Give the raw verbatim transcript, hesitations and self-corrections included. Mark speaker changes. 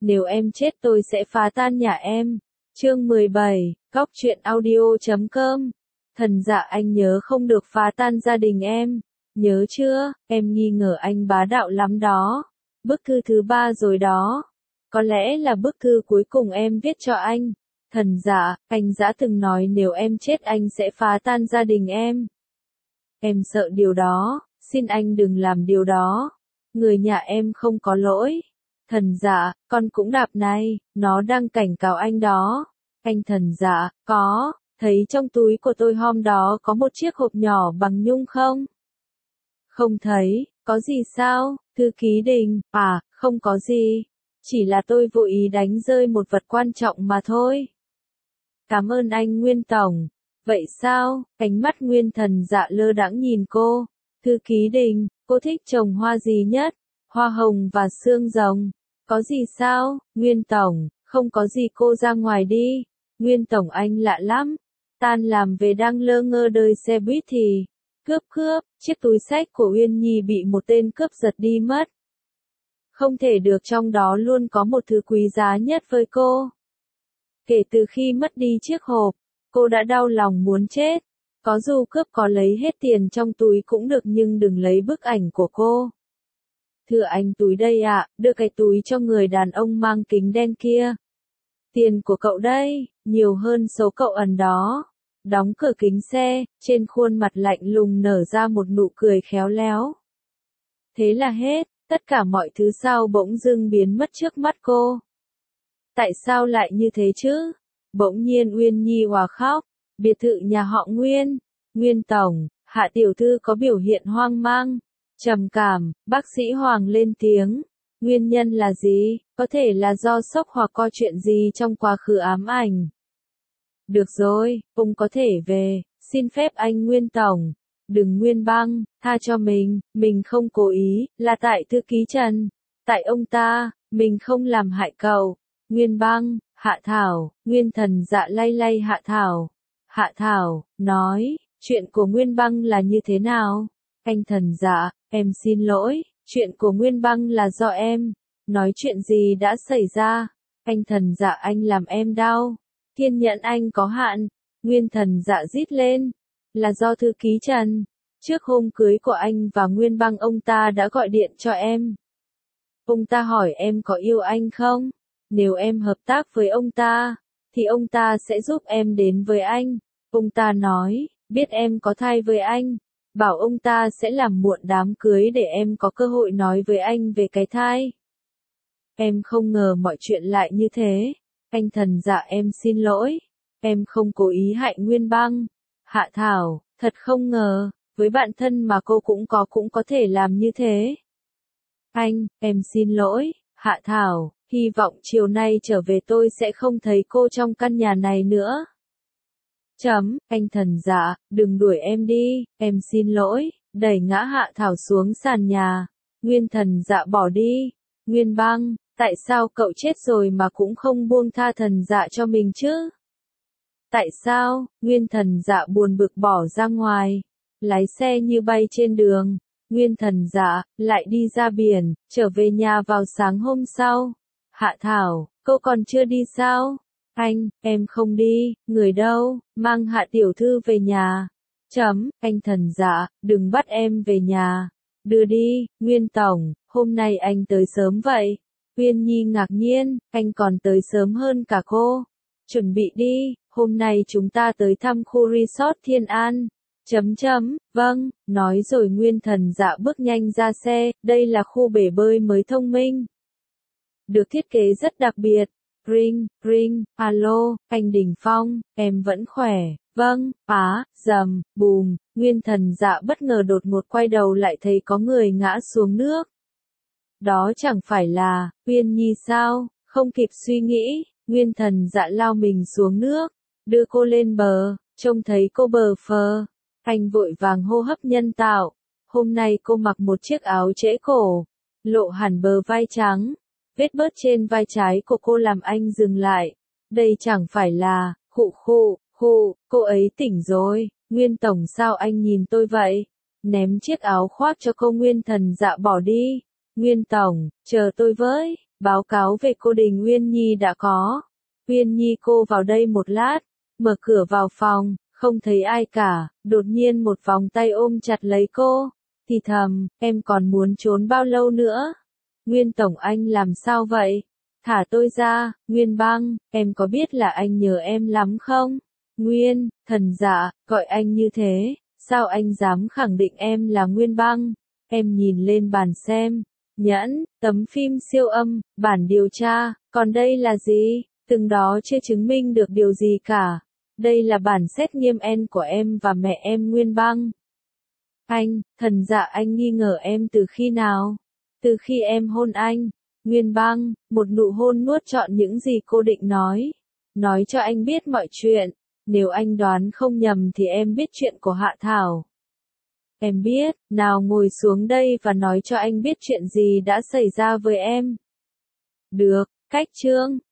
Speaker 1: Nếu em chết tôi sẽ phá tan nhà em. Chương mười bảy, Góc truyện audio chấm com. Thần dạ anh nhớ không được phá tan gia đình em. Nhớ chưa, em nghi ngờ anh bá đạo lắm đó. Bức thư thứ ba rồi đó. Có lẽ là bức thư cuối cùng em viết cho anh. Thần dạ, anh đã từng nói nếu em chết anh sẽ phá tan gia đình em. Em sợ điều đó, xin anh đừng làm điều đó. Người nhà em không có lỗi. Thần dạ, con cũng đạp này, nó đang cảnh cáo anh đó. Anh thần dạ, có, thấy trong túi của tôi hôm đó có một chiếc hộp nhỏ bằng nhung không? Không thấy, có gì sao, thư ký Đình, à, không có gì. Chỉ là tôi vô ý đánh rơi một vật quan trọng mà thôi. Cảm ơn anh Nguyên Tổng. Vậy sao? Ánh mắt Nguyên thần dạ lơ đãng nhìn cô. Thư ký Đình, cô thích trồng hoa gì nhất? Hoa hồng và xương rồng. Có gì sao? Nguyên Tổng, không có gì cô ra ngoài đi. Nguyên Tổng anh lạ lắm. Tan làm về đang lơ ngơ đợi xe buýt thì cướp cướp, chiếc túi xách của Uyên Nhi bị một tên cướp giật đi mất. Không thể được, trong đó luôn có một thứ quý giá nhất với cô. Kể từ khi mất đi chiếc hộp, cô đã đau lòng muốn chết. Có dù cướp có lấy hết tiền trong túi cũng được nhưng đừng lấy bức ảnh của cô. Thưa anh, túi đây ạ, đưa cái túi cho người đàn ông mang kính đen kia. Tiền của cậu đây, nhiều hơn số cậu ẩn đó. Đóng cửa kính xe, trên khuôn mặt lạnh lùng nở ra một nụ cười khéo léo. Thế là hết, tất cả mọi thứ sau bỗng dưng biến mất trước mắt cô. Tại sao lại như thế chứ? Bỗng nhiên Uyên Nhi òa khóc. Biệt thự nhà họ Nguyên. Nguyên Tổng, Hạ tiểu thư có biểu hiện hoang mang, trầm cảm. Bác sĩ Hoàng lên tiếng. Nguyên nhân là gì? Có thể là do sốc hoặc có chuyện gì trong quá khứ ám ảnh. Được rồi, ông có thể về. Xin phép anh Nguyên Tổng. Đừng Nguyên Băng, tha cho mình. Mình không cố ý, là tại thư ký Trần. Tại ông ta, mình không làm hại cậu. Nguyên Băng, Hạ Thảo. Nguyên thần dạ lay lay Hạ Thảo. Hạ Thảo, nói, chuyện của Nguyên Băng là như thế nào? Anh thần dạ, em xin lỗi, chuyện của Nguyên Băng là do em. Nói chuyện gì đã xảy ra? Anh thần dạ anh làm em đau. Kiên nhẫn anh có hạn. Nguyên thần dạ rít lên. Là do thư ký Trần. Trước hôm cưới của anh và Nguyên Băng ông ta đã gọi điện cho em. Ông ta hỏi em có yêu anh không? Nếu em hợp tác với ông ta, thì ông ta sẽ giúp em đến với anh. Ông ta nói, biết em có thai với anh, bảo ông ta sẽ làm muộn đám cưới để em có cơ hội nói với anh về cái thai. Em không ngờ mọi chuyện lại như thế. Anh thần dạ em xin lỗi. Em không cố ý hại Nguyên Băng. Hạ Thảo, thật không ngờ, với bạn thân mà cô cũng có cũng có thể làm như thế. Anh, em xin lỗi, Hạ Thảo, hy vọng chiều nay trở về tôi sẽ không thấy cô trong căn nhà này nữa. Chấm, anh thần dạ, đừng đuổi em đi, em xin lỗi, đẩy ngã Hạ Thảo xuống sàn nhà. Nguyên thần dạ bỏ đi. Nguyên Băng, tại sao cậu chết rồi mà cũng không buông tha thần dạ cho mình chứ? Tại sao? Nguyên thần dạ buồn bực bỏ ra ngoài, lái xe như bay trên đường. Nguyên thần dạ, lại đi ra biển, trở về nhà vào sáng hôm sau. Hạ Thảo, cô còn chưa đi sao? Anh, em không đi, người đâu, mang Hạ tiểu thư về nhà. Chấm, anh thần dạ, đừng bắt em về nhà. Đưa đi, Nguyên Tổng, hôm nay anh tới sớm vậy. Uyên Nhi ngạc nhiên, anh còn tới sớm hơn cả cô. Chuẩn bị đi, hôm nay chúng ta tới thăm khu resort Thiên An. Chấm chấm, vâng, nói rồi Nguyên thần dạ bước nhanh ra xe, đây là khu bể bơi mới thông minh. Được thiết kế rất đặc biệt. Ring, ring, alo, anh Đình Phong, em vẫn khỏe, vâng, á, dầm, bùm, Nguyên thần dạ bất ngờ đột ngột quay đầu lại thấy có người ngã xuống nước. Đó chẳng phải là, Uyên Nhi sao, không kịp suy nghĩ, Nguyên thần dạ lao mình xuống nước, đưa cô lên bờ, trông thấy cô bờ phờ. Anh vội vàng hô hấp nhân tạo. Hôm nay cô mặc một chiếc áo trễ cổ, lộ hẳn bờ vai trắng. Vết bớt trên vai trái của cô làm anh dừng lại. Đây chẳng phải là, khụ khụ, khụ, cô ấy tỉnh rồi. Nguyên Tổng sao anh nhìn tôi vậy? Ném chiếc áo khoác cho cô. Nguyên thần dạ bỏ đi. Nguyên Tổng, chờ tôi với. Báo cáo về cô Đình Uyên Nhi đã có. Uyên Nhi cô vào đây một lát, mở cửa vào phòng, không thấy ai cả, đột nhiên một vòng tay ôm chặt lấy cô, thì thầm, em còn muốn trốn bao lâu nữa? Nguyên Tổng anh làm sao vậy? Thả tôi ra, Nguyên Băng, em có biết là anh nhớ em lắm không? Nguyên, Thần Dạ, gọi anh như thế, sao anh dám khẳng định em là Nguyên Băng? Em nhìn lên bàn xem, nhẫn, tấm phim siêu âm, bản điều tra, còn đây là gì? Từng đó chưa chứng minh được điều gì cả. Đây là bản xét nghiệm en của em và mẹ em Nguyên Băng. Anh, Thần Dạ anh nghi ngờ em từ khi nào? Từ khi em hôn anh. Nguyên Băng, một nụ hôn nuốt trọn những gì cô định nói. Nói cho anh biết mọi chuyện. Nếu anh đoán không nhầm thì em biết chuyện của Hạ Thảo. Em biết, nào ngồi xuống đây và nói cho anh biết chuyện gì đã xảy ra với em. Được, cách chương.